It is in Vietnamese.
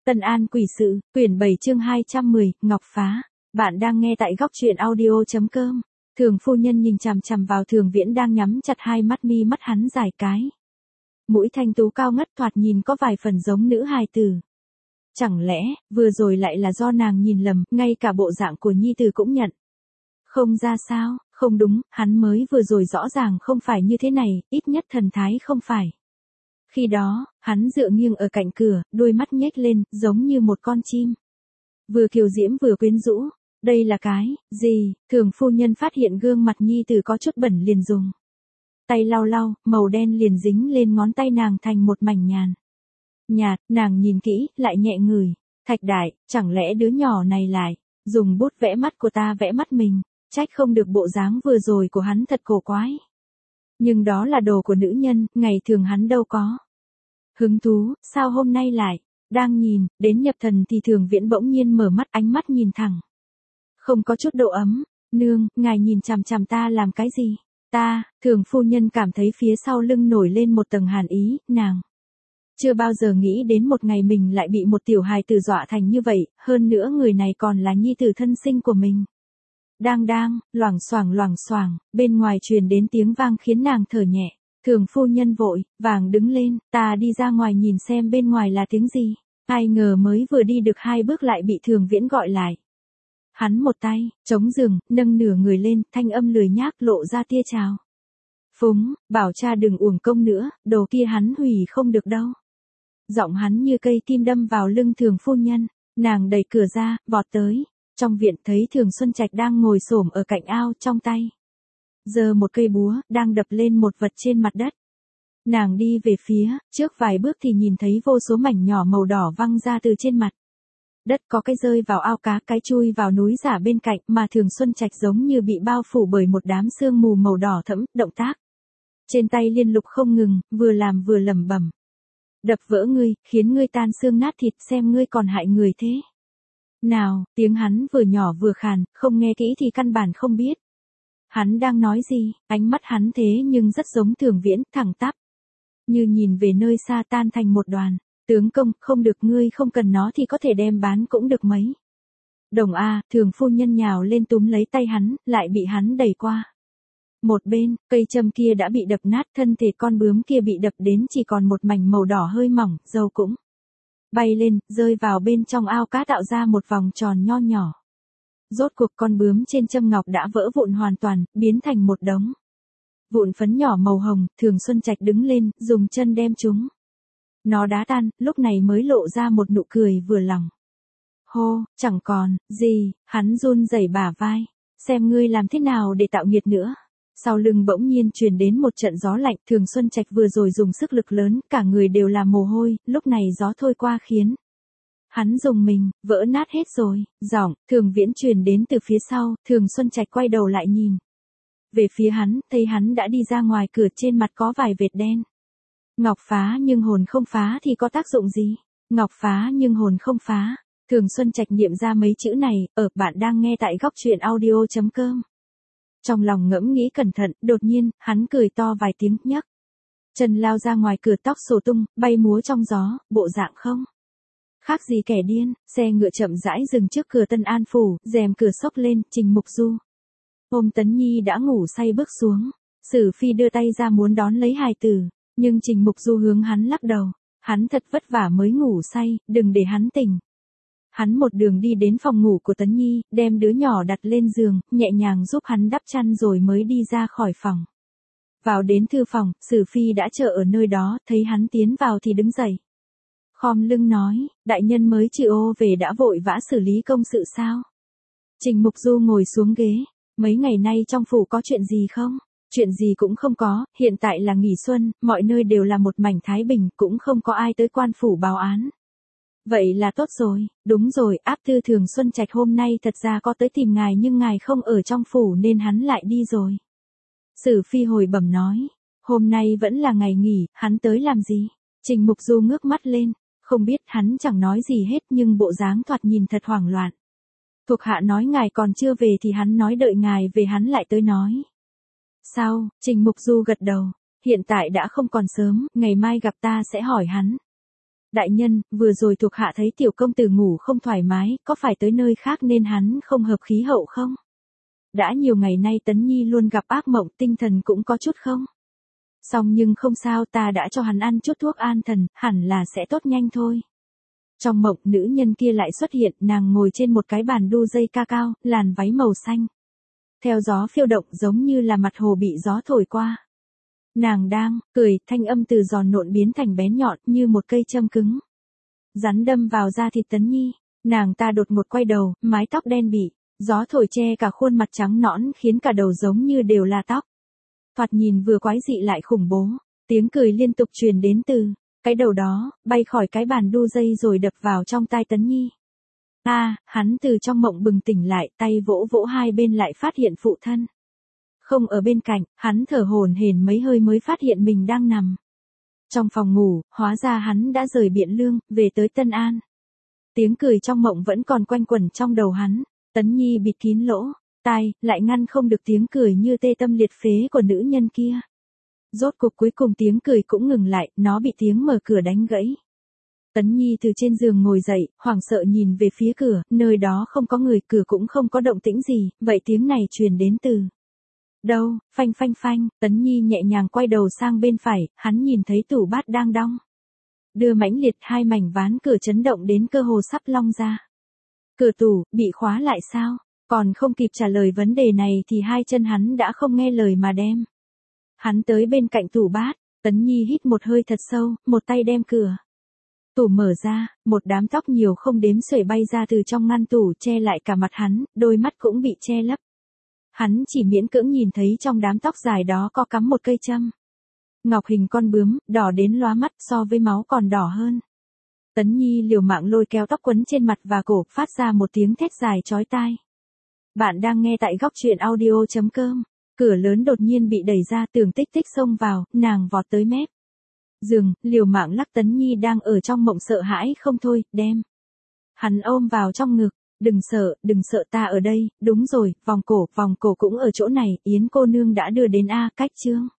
Tân An quỷ sự, quyển 7 chương 210, Ngọc Phá. Bạn đang nghe tại góc truyện audio.com. Thường phu nhân nhìn chằm chằm vào Thường Viễn đang nhắm chặt hai mắt, mi mắt hắn dài cái. Mũi thanh tú cao ngất, thoạt nhìn có vài phần giống nữ hài tử. Chẳng lẽ, vừa rồi lại là do nàng nhìn lầm, ngay cả bộ dạng của nhi tử cũng nhận. Không ra sao, không đúng, hắn mới vừa rồi rõ ràng không phải như thế này, ít nhất thần thái không phải. Khi đó, hắn dựa nghiêng ở cạnh cửa, đôi mắt nhếch lên, giống như một con chim. Vừa kiều diễm vừa quyến rũ. Đây là cái gì? Thường phu nhân phát hiện gương mặt nhi tử có chút bẩn liền dùng tay lau lau, màu đen liền dính lên ngón tay nàng thành một mảnh nhàn nhạt. Nàng nhìn kỹ, lại nhẹ ngửi. Thạch Đại, chẳng lẽ đứa nhỏ này lại dùng bút vẽ mắt của ta vẽ mắt mình? Trách không được bộ dáng vừa rồi của hắn thật cổ quái. Nhưng đó là đồ của nữ nhân, ngày thường hắn đâu có hứng thú. Sao hôm nay lại đang nhìn đến nhập thần thì Thường Viễn bỗng nhiên mở mắt, ánh mắt nhìn thẳng, không có chút độ ấm. Nương, ngài nhìn chằm chằm ta làm cái gì? Ta, Thường phu nhân cảm thấy phía sau lưng nổi lên một tầng hàn ý. Nàng chưa bao giờ nghĩ đến một ngày mình lại bị một tiểu hài tử dọa thành như vậy, hơn nữa người này còn là nhi tử thân sinh của mình. Đang, loảng xoảng, bên ngoài truyền đến tiếng vang khiến nàng thở nhẹ. Thường phu nhân vội vàng đứng lên, ta đi ra ngoài nhìn xem bên ngoài là tiếng gì. Ai ngờ mới vừa đi được 2 bước lại bị Thường Viễn gọi lại. Hắn một tay chống giường, nâng nửa người lên, thanh âm lười nhác lộ ra tia chào phúng, bảo cha đừng uổng công nữa, đồ kia hắn hủy không được đâu. Giọng hắn như cây kim đâm vào lưng Thường phu nhân. Nàng đẩy cửa ra, vọt tới. Trong viện thấy Thường Xuân Trạch đang ngồi xổm ở cạnh ao, trong tay giơ một cây búa, đang đập lên một vật trên mặt đất. Nàng đi về phía trước vài bước thì nhìn thấy vô số mảnh nhỏ màu đỏ văng ra từ trên mặt đất, có cái rơi vào ao cá, cái chui vào núi giả bên cạnh, mà Thường Xuân Trạch giống như bị bao phủ bởi một đám sương mù màu đỏ thẫm, động tác trên tay liên lục không ngừng, vừa làm vừa lẩm bẩm. Đập vỡ ngươi, khiến ngươi tan xương nát thịt, xem ngươi còn hại người thế nào. Tiếng hắn vừa nhỏ vừa khàn, không nghe kỹ thì căn bản không biết hắn đang nói gì. Ánh mắt hắn thế nhưng rất giống Thường Viễn, thẳng tắp, như nhìn về nơi xa, tan thành một đoàn. Tướng công, không được, ngươi không cần nó thì có thể đem bán cũng được mấy đồng a. Thường phu nhân nhào lên túm lấy tay hắn, lại bị hắn đẩy qua một bên. Cây châm kia đã bị đập nát, thân thể con bướm kia bị đập đến chỉ còn một mảnh màu đỏ hơi mỏng, dầu cũng bay lên, rơi vào bên trong ao cá, tạo ra một vòng tròn nho nhỏ. Rốt cuộc con bướm trên châm ngọc đã vỡ vụn hoàn toàn, biến thành một đống vụn phấn nhỏ màu hồng. Thường Xuân Trạch đứng lên, dùng chân đem chúng nó đá tan, lúc này mới lộ ra một nụ cười vừa lòng. Hô, chẳng còn gì. Hắn run rẩy bả vai. Xem ngươi làm thế nào để tạo nghiệt nữa. Sau lưng bỗng nhiên truyền đến một trận gió lạnh. Thường Xuân Trạch vừa rồi dùng sức lực lớn, cả người đều là mồ hôi, lúc này gió thôi qua khiến hắn dùng mình, vỡ nát hết rồi. Giọng Thường Viễn truyền đến từ phía sau. Thường Xuân Trạch quay đầu lại nhìn về phía hắn, thấy hắn đã đi ra ngoài cửa, trên mặt có vài vệt đen. Ngọc phá nhưng hồn không phá thì có tác dụng gì? Ngọc phá nhưng hồn không phá. Thường Xuân Trạch niệm ra mấy chữ này, bạn đang nghe tại góc truyện audio.com. Trong lòng ngẫm nghĩ cẩn thận, đột nhiên, hắn cười to vài tiếng, nhấc chân lao ra ngoài cửa, tóc xổ tung, bay múa trong gió, bộ dạng không khác gì kẻ điên. Xe ngựa chậm rãi dừng trước cửa Tân An phủ, rèm cửa xốc lên, Trình Mục Du ôm Tấn Nhi đã ngủ say bước xuống. Sử Phi đưa tay ra muốn đón lấy hài tử, nhưng Trình Mục Du hướng hắn lắc đầu. Hắn thật vất vả mới ngủ say, đừng để hắn tỉnh. Hắn một đường đi đến phòng ngủ của Tấn Nhi, đem đứa nhỏ đặt lên giường, nhẹ nhàng giúp hắn đắp chăn rồi mới đi ra khỏi phòng. Vào đến thư phòng, Sử Phi đã chờ ở nơi đó, thấy hắn tiến vào thì đứng dậy, khom lưng nói, đại nhân mới chịu ô về đã vội vã xử lý công sự sao? Trình Mục Du ngồi xuống ghế. Mấy ngày nay trong phủ có chuyện gì không? Chuyện gì cũng không có, hiện tại là nghỉ xuân, mọi nơi đều là một mảnh thái bình, cũng không có ai tới quan phủ báo án. Vậy là tốt rồi. Đúng rồi, áp tư Thường Xuân Trạch hôm nay thật ra có tới tìm ngài nhưng ngài không ở trong phủ nên hắn lại đi rồi. Sử Phi hồi bẩm nói, hôm nay vẫn là ngày nghỉ, hắn tới làm gì? Trình Mục Du ngước mắt lên, không biết. Hắn chẳng nói gì hết nhưng bộ dáng thoạt nhìn thật hoảng loạn. Thuộc hạ nói ngài còn chưa về thì hắn nói đợi ngài về hắn lại tới nói. Sao? Trình Mục Du gật đầu. Hiện tại đã không còn sớm, ngày mai gặp ta sẽ hỏi hắn. Đại nhân, vừa rồi thuộc hạ thấy tiểu công tử ngủ không thoải mái, có phải tới nơi khác nên hắn không hợp khí hậu không? Đã nhiều ngày nay Tấn Nhi luôn gặp ác mộng, tinh thần cũng có chút không? Xong nhưng không sao, ta đã cho hắn ăn chút thuốc an thần, hẳn là sẽ tốt nhanh thôi. Trong mộng, nữ nhân kia lại xuất hiện, nàng ngồi trên một cái bàn đu dây ca cao, làn váy màu xanh. Theo gió phiêu động giống như là mặt hồ bị gió thổi qua. Nàng đang cười, thanh âm từ giòn nộn biến thành bén nhọn như một cây châm cứng. Rắn đâm vào da thịt Tấn Nhi, nàng ta đột ngột quay đầu, mái tóc đen bị gió thổi che cả khuôn mặt trắng nõn khiến cả đầu giống như đều là tóc. Thoạt nhìn vừa quái dị lại khủng bố, tiếng cười liên tục truyền đến từ cái đầu đó, bay khỏi cái bàn đu dây rồi đập vào trong tai Tấn Nhi. Hắn từ trong mộng bừng tỉnh lại, tay vỗ vỗ hai bên lại phát hiện phụ thân không ở bên cạnh, hắn thở hổn hển mấy hơi mới phát hiện mình đang nằm trong phòng ngủ, hóa ra hắn đã rời Biện Lương, về tới Tân An. Tiếng cười trong mộng vẫn còn quanh quẩn trong đầu hắn, Tấn Nhi bịt kín lỗ tai, lại ngăn không được tiếng cười như tê tâm liệt phế của nữ nhân kia. Rốt cục cuối cùng tiếng cười cũng ngừng lại, nó bị tiếng mở cửa đánh gãy. Tấn Nhi từ trên giường ngồi dậy, hoảng sợ nhìn về phía cửa, nơi đó không có người, cửa cũng không có động tĩnh gì, vậy tiếng này truyền đến từ đâu? Phanh phanh phanh, Tấn Nhi nhẹ nhàng quay đầu sang bên phải, hắn nhìn thấy tủ bát đang đong đưa mãnh liệt, hai mảnh ván cửa chấn động đến cơ hồ sắp long ra. Cửa tủ, bị khóa lại sao? Còn không kịp trả lời vấn đề này thì hai chân hắn đã không nghe lời mà đem hắn tới bên cạnh tủ bát. Tấn Nhi hít một hơi thật sâu, một tay đem cửa tủ mở ra, một đám tóc nhiều không đếm xuể bay ra từ trong ngăn tủ che lại cả mặt hắn, đôi mắt cũng bị che lấp. Hắn chỉ miễn cưỡng nhìn thấy trong đám tóc dài đó có cắm một cây châm ngọc hình con bướm, đỏ đến lóa mắt, so với máu còn đỏ hơn. Tấn Nhi liều mạng lôi kéo tóc quấn trên mặt và cổ, phát ra một tiếng thét dài chói tai. Bạn đang nghe tại góc truyện audio.com. Cửa lớn đột nhiên bị đẩy ra, Tưởng Tích Tích xông vào, nàng vọt tới mép giường, liều mạng lắc Tấn Nhi đang ở trong mộng sợ hãi không thôi, đem hắn ôm vào trong ngực. Đừng sợ, ta ở đây, đúng rồi, vòng cổ cũng ở chỗ này, Yến cô nương đã đưa đến cách chương.